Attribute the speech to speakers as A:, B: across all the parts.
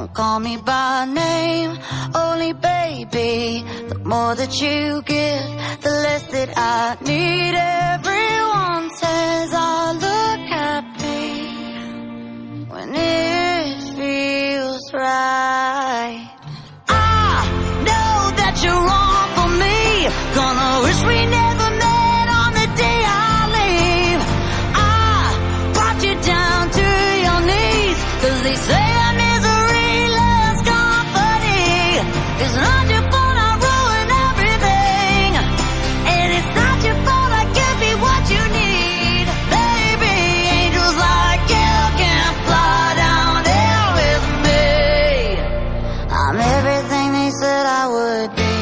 A: Don't call me by name, only baby. The more that you give, the less that I need. Everyone says I look happy when it feels right. I know that you're wrong for me. Gonna wish we never met on the day I leave. I brought you down to your knees, 'cause they say that misery loves company. It's not your fault I ruin everything, and it's not your fault I can't be what you need. Baby, angels like you can't fly down here with me. I'm everything they said I would be.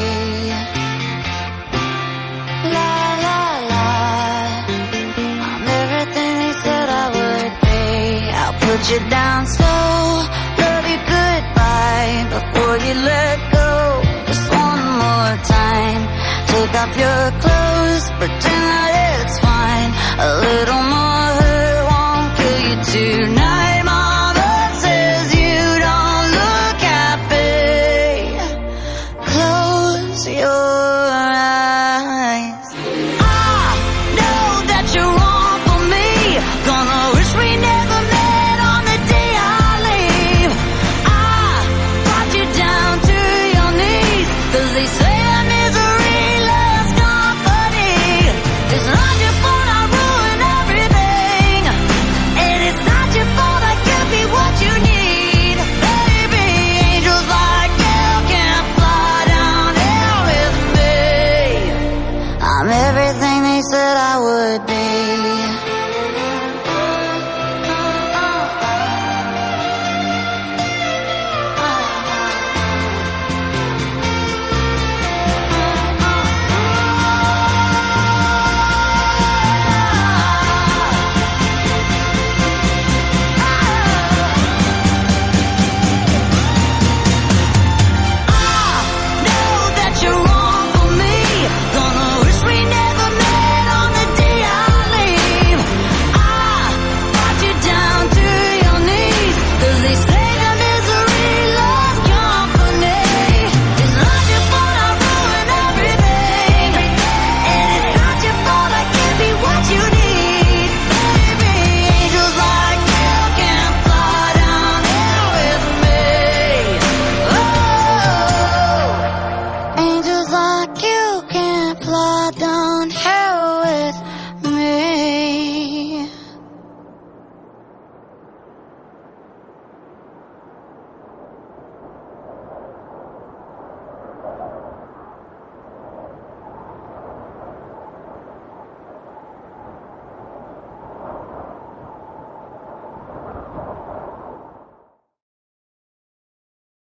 A: La la la, I'm everything they said I would be. I'll put you down slow, love you goodbye before you let go. Just one more time, take off your clothes, pretend that it's fine. A little more